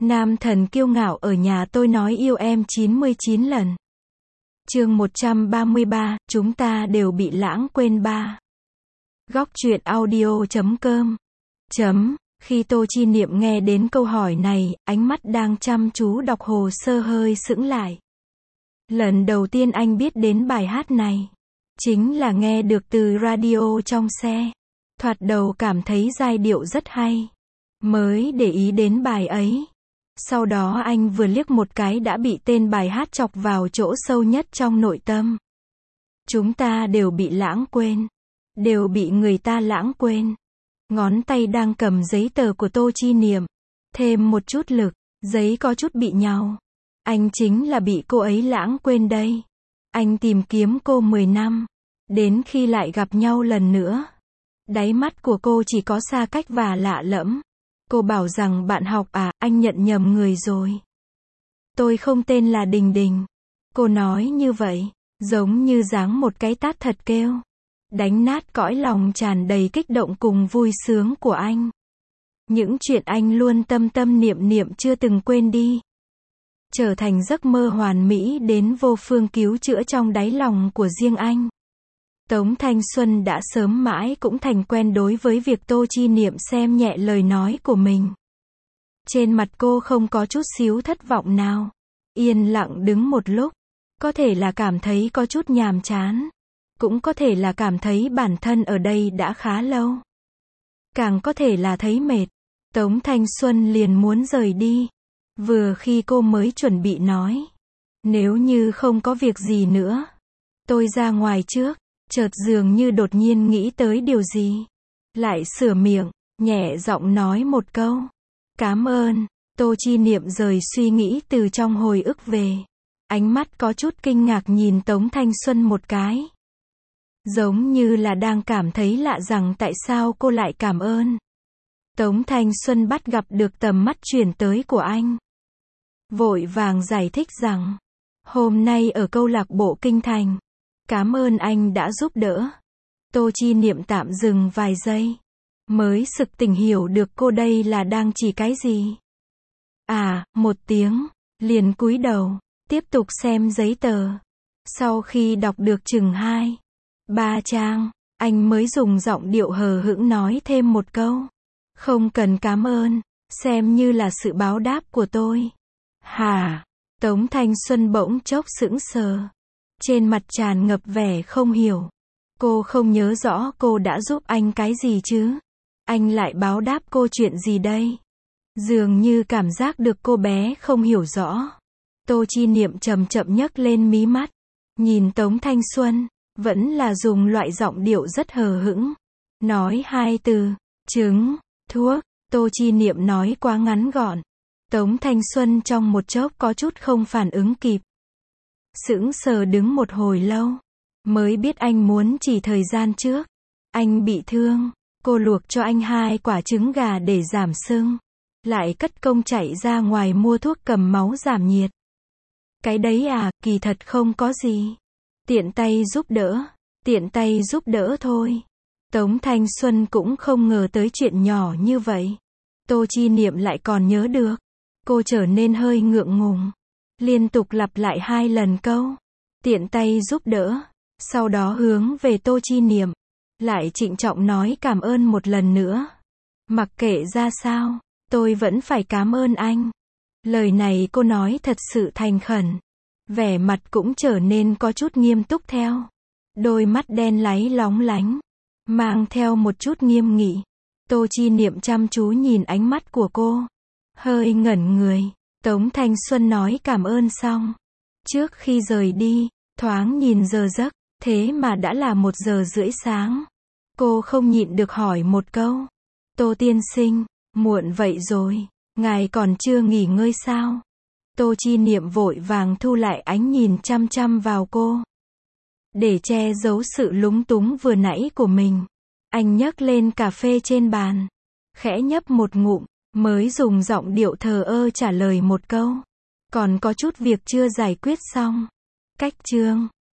Nam thần kiêu ngạo ở nhà tôi nói yêu em 99 lần. Chương 133, chúng ta đều bị lãng quên ba. Góc truyện audio.com. Khi Tô Chi Niệm nghe đến câu hỏi này, ánh mắt đang chăm chú đọc hồ sơ hơi sững lại. Lần đầu tiên anh biết đến bài hát này, chính là nghe được từ radio trong xe. Thoạt đầu cảm thấy giai điệu rất hay, mới để ý đến bài ấy. Sau đó anh vừa liếc một cái đã bị tên bài hát chọc vào chỗ sâu nhất trong nội tâm. Chúng ta đều bị lãng quên, đều bị người ta lãng quên. Ngón tay đang cầm giấy tờ của Tô Chi Niệm, thêm một chút lực, giấy có chút bị nhàu. Anh chính là bị cô ấy lãng quên đây. Anh tìm kiếm cô 10 năm, đến khi lại gặp nhau lần nữa, đáy mắt của cô chỉ có xa cách và lạ lẫm. Cô bảo rằng bạn học à, anh nhận nhầm người rồi. Tôi không tên là Đình Đình. Cô nói như vậy, giống như giáng một cái tát thật kêu, đánh nát cõi lòng tràn đầy kích động cùng vui sướng của anh. Những chuyện anh luôn tâm tâm niệm niệm chưa từng quên đi, trở thành giấc mơ hoàn mỹ đến vô phương cứu chữa trong đáy lòng của riêng anh. Tống Thanh Xuân đã sớm mãi cũng thành quen đối với việc Tô Chi Niệm xem nhẹ lời nói của mình. Trên mặt cô không có chút xíu thất vọng nào. Yên lặng đứng một lúc. Có thể là cảm thấy có chút nhàm chán. Cũng có thể là cảm thấy bản thân ở đây đã khá lâu. Càng có thể là thấy mệt. Tống Thanh Xuân liền muốn rời đi. Vừa khi cô mới chuẩn bị nói, nếu như không có việc gì nữa, tôi ra ngoài trước. Chợt dường như đột nhiên nghĩ tới điều gì, lại sửa miệng, nhẹ giọng nói một câu, cảm ơn. Tô Chi Niệm rời suy nghĩ từ trong hồi ức về, ánh mắt có chút kinh ngạc nhìn Tống Thanh Xuân một cái, giống như là đang cảm thấy lạ rằng tại sao cô lại cảm ơn. Tống Thanh Xuân bắt gặp được tầm mắt chuyển tới của anh, vội vàng giải thích rằng, hôm nay ở câu lạc bộ Kinh Thành, cảm ơn anh đã giúp đỡ. Tô Chi Niệm tạm dừng vài giây, mới sực tỉnh hiểu được cô đây là đang chỉ cái gì. À, một tiếng, liền cúi đầu, tiếp tục xem giấy tờ. Sau khi đọc được chừng 2-3 trang, anh mới dùng giọng điệu hờ hững nói thêm một câu. Không cần cảm ơn, xem như là sự báo đáp của tôi. Hả? Tống Thanh Xuân bỗng chốc sững sờ. Trên mặt tràn ngập vẻ không hiểu. Cô không nhớ rõ cô đã giúp anh cái gì chứ. Anh lại báo đáp cô chuyện gì đây? Dường như cảm giác được cô bé không hiểu rõ. Tô Chi Niệm chậm chậm nhấc lên mí mắt. Nhìn Tống Thanh Xuân, vẫn là dùng loại giọng điệu rất hờ hững. Nói 2 từ, trứng, thuốc. Tô Chi Niệm nói quá ngắn gọn. Tống Thanh Xuân trong một chốc có chút không phản ứng kịp. Sững sờ đứng một hồi lâu, mới biết anh muốn chỉ thời gian trước. Anh bị thương, cô luộc cho anh 2 quả trứng gà để giảm sưng. Lại cất công chạy ra ngoài mua thuốc cầm máu giảm nhiệt. Cái đấy à, kỳ thật không có gì. Tiện tay giúp đỡ thôi. Tống Thanh Xuân cũng không ngờ tới chuyện nhỏ như vậy. Tô Chi Niệm lại còn nhớ được. Cô trở nên hơi ngượng ngùng. Liên tục lặp lại 2 lần câu tiện tay giúp đỡ, sau đó hướng về Tô Chi Niệm, lại trịnh trọng nói cảm ơn một lần nữa. Mặc kệ ra sao, tôi vẫn phải cảm ơn anh. Lời này cô nói thật sự thành khẩn, vẻ mặt cũng trở nên có chút nghiêm túc theo. Đôi mắt đen láy lóng lánh, mang theo một chút nghiêm nghị. Tô Chi Niệm chăm chú nhìn ánh mắt của cô, hơi ngẩn người. Tống Thanh Xuân nói cảm ơn xong, trước khi rời đi, thoáng nhìn giờ giấc, thế mà đã là 1 giờ rưỡi sáng. Cô không nhịn được hỏi một câu. Tô tiên sinh, muộn vậy rồi, ngài còn chưa nghỉ ngơi sao? Tô Chi Niệm vội vàng thu lại ánh nhìn chăm chăm vào cô. Để che giấu sự lúng túng vừa nãy của mình, anh nhấc lên cà phê trên bàn, khẽ nhấp một ngụm. Mới dùng giọng điệu thờ ơ trả lời một câu. Còn có chút việc chưa giải quyết xong. Cách chương